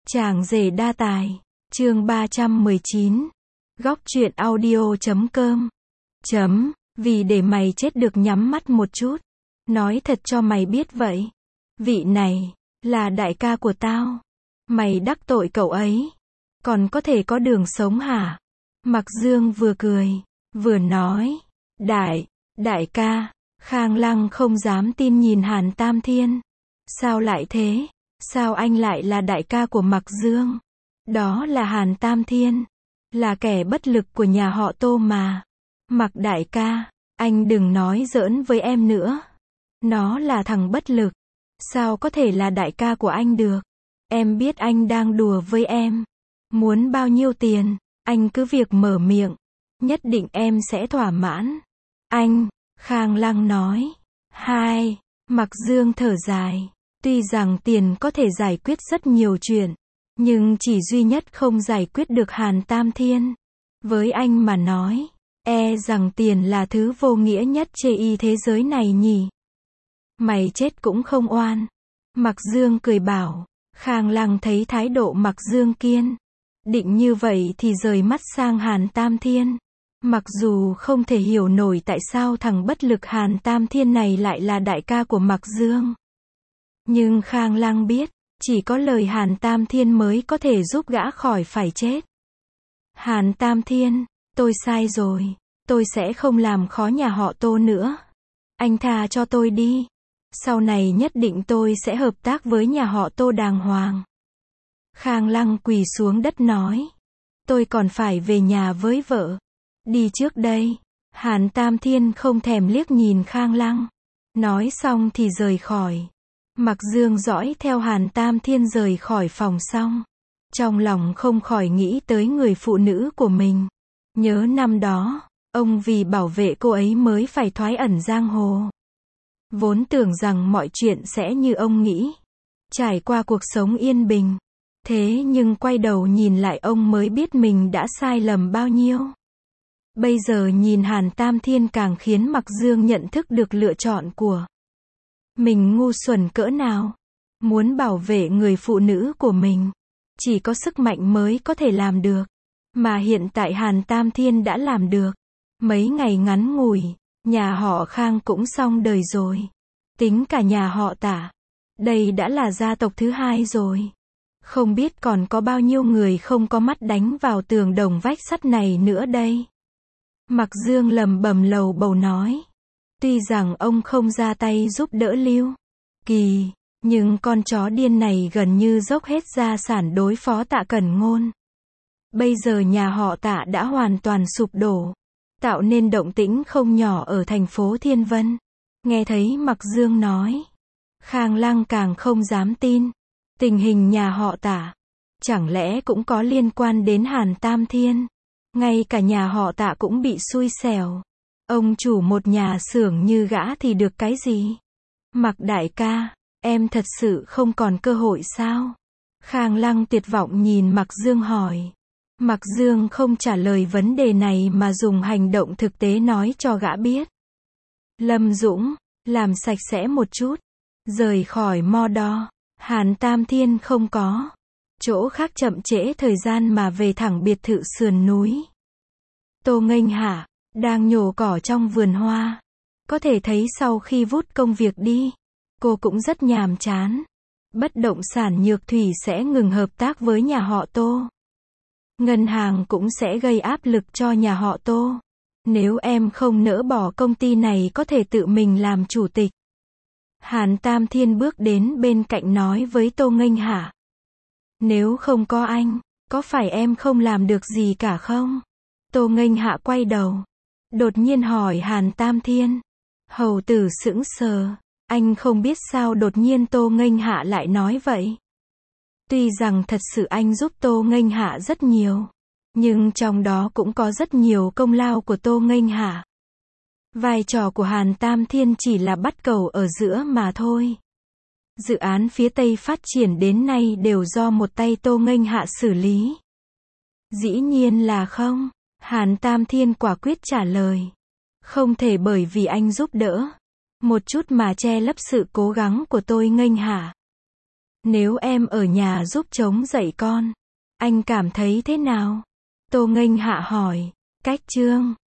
Chàng rể đa tài. Chương 319. Góc truyện audio.com. Vì để mày chết được nhắm mắt một chút. Nói thật cho mày biết vậy. Vị này, là đại ca của tao. Mày đắc tội cậu ấy. Còn có thể có đường sống hả? Mạc Dương vừa cười, vừa nói. Đại ca. Khang Lăng không dám tin nhìn Hàn Tam Thiên. Sao lại thế? Sao anh lại là đại ca của Mạc Dương? Đó là Hàn Tam Thiên. Là kẻ bất lực của nhà họ Tô mà. Mạc đại ca, anh đừng nói giỡn với em nữa. Nó là thằng bất lực. Sao có thể là đại ca của anh được? Em biết anh đang đùa với em. Muốn bao nhiêu tiền, anh cứ việc mở miệng. Nhất định em sẽ thỏa mãn. Anh, Khang Lăng nói. Mạc Dương thở dài. Tuy rằng tiền có thể giải quyết rất nhiều chuyện, nhưng chỉ duy nhất không giải quyết được Hàn Tam Thiên. Với anh mà nói, rằng tiền là thứ vô nghĩa nhất trên thế giới này nhỉ. Mày chết cũng không oan. Mạc Dương cười bảo. Khang Lăng thấy thái độ Mạc Dương kiên định như vậy thì rời mắt sang Hàn Tam Thiên. Mặc dù không thể hiểu nổi tại sao thằng bất lực Hàn Tam Thiên này lại là đại ca của Mạc Dương. Nhưng Khang Lăng biết, chỉ có lời Hàn Tam Thiên mới có thể giúp gã khỏi phải chết. Hàn Tam Thiên, tôi sai rồi. Tôi sẽ không làm khó nhà họ Tô nữa. Anh tha cho tôi đi. Sau này nhất định tôi sẽ hợp tác với nhà họ Tô đàng hoàng. Khang Lăng quỳ xuống đất nói. Tôi còn phải về nhà với vợ. Đi trước đây. Hàn Tam Thiên không thèm liếc nhìn Khang Lăng. Nói xong thì rời khỏi. Mạc Dương dõi theo Hàn Tam Thiên rời khỏi phòng xong. Trong lòng không khỏi nghĩ tới người phụ nữ của mình. Nhớ năm đó, ông vì bảo vệ cô ấy mới phải thoái ẩn giang hồ. Vốn tưởng rằng mọi chuyện sẽ như ông nghĩ. Trải qua cuộc sống yên bình. Thế nhưng quay đầu nhìn lại ông mới biết mình đã sai lầm bao nhiêu. Bây giờ nhìn Hàn Tam Thiên càng khiến Mạc Dương nhận thức được lựa chọn của mình ngu xuẩn cỡ nào. Muốn bảo vệ người phụ nữ của mình, chỉ có sức mạnh mới có thể làm được. Mà hiện tại Hàn Tam Thiên đã làm được. Mấy ngày ngắn ngủi, nhà họ Khang cũng xong đời rồi. Tính cả nhà họ Tả, đây đã là gia tộc thứ hai rồi. Không biết còn có bao nhiêu người không có mắt đánh vào tường đồng vách sắt này nữa đây. Mạc Dương lẩm bẩm lầu bầu nói. Tuy rằng ông không ra tay giúp đỡ Lưu Kỳ, nhưng con chó điên này gần như dốc hết gia sản đối phó Tạ Cẩn Ngôn. Bây giờ nhà họ Tạ đã hoàn toàn sụp đổ, tạo nên động tĩnh không nhỏ ở thành phố Thiên Vân. Nghe thấy Mạc Dương nói, Khang Lăng càng không dám tin. Tình hình nhà họ Tạ, chẳng lẽ cũng có liên quan đến Hàn Tam Thiên? Ngay cả nhà họ Tạ cũng bị xui xẻo. Ông chủ một nhà xưởng như gã thì được cái gì? Mạc đại ca, em thật sự không còn cơ hội sao? Khang Lăng tuyệt vọng nhìn Mạc Dương hỏi. Mạc Dương không trả lời vấn đề này mà dùng hành động thực tế nói cho gã biết. Lâm Dũng, làm sạch sẽ một chút. Rời khỏi Mordor. Hàn Tam Thiên không có chỗ khác chậm trễ thời gian mà về thẳng biệt thự sườn núi. Tô Nghênh Hạ đang nhổ cỏ trong vườn hoa. Có thể thấy sau khi vút công việc đi, cô cũng rất nhàm chán. Bất động sản Nhược Thủy sẽ ngừng hợp tác với nhà họ Tô. Ngân hàng cũng sẽ gây áp lực cho nhà họ Tô. Nếu em không nỡ bỏ công ty này có thể tự mình làm chủ tịch. Hàn Tam Thiên bước đến bên cạnh nói với Tô Nghênh Hạ. Nếu không có anh, có phải em không làm được gì cả không? Tô Nghênh Hạ quay đầu. Đột nhiên hỏi Hàn Tam Thiên. Hầu tử sững sờ. Anh không biết sao đột nhiên Tô Nghênh Hạ lại nói vậy. Tuy rằng thật sự anh giúp Tô Nghênh Hạ rất nhiều. Nhưng trong đó cũng có rất nhiều công lao của Tô Nghênh Hạ. Vai trò của Hàn Tam Thiên chỉ là bắt cầu ở giữa mà thôi. Dự án phía Tây phát triển đến nay đều do một tay Tô Nghênh Hạ xử lý. Dĩ nhiên là không. Hàn Tam Thiên quả quyết trả lời. Không thể bởi vì anh giúp đỡ một chút mà che lấp sự cố gắng của Tô Nghênh Hạ. Nếu em ở nhà giúp chống dậy con, anh cảm thấy thế nào? Tô Nghênh Hạ hỏi. Cách chương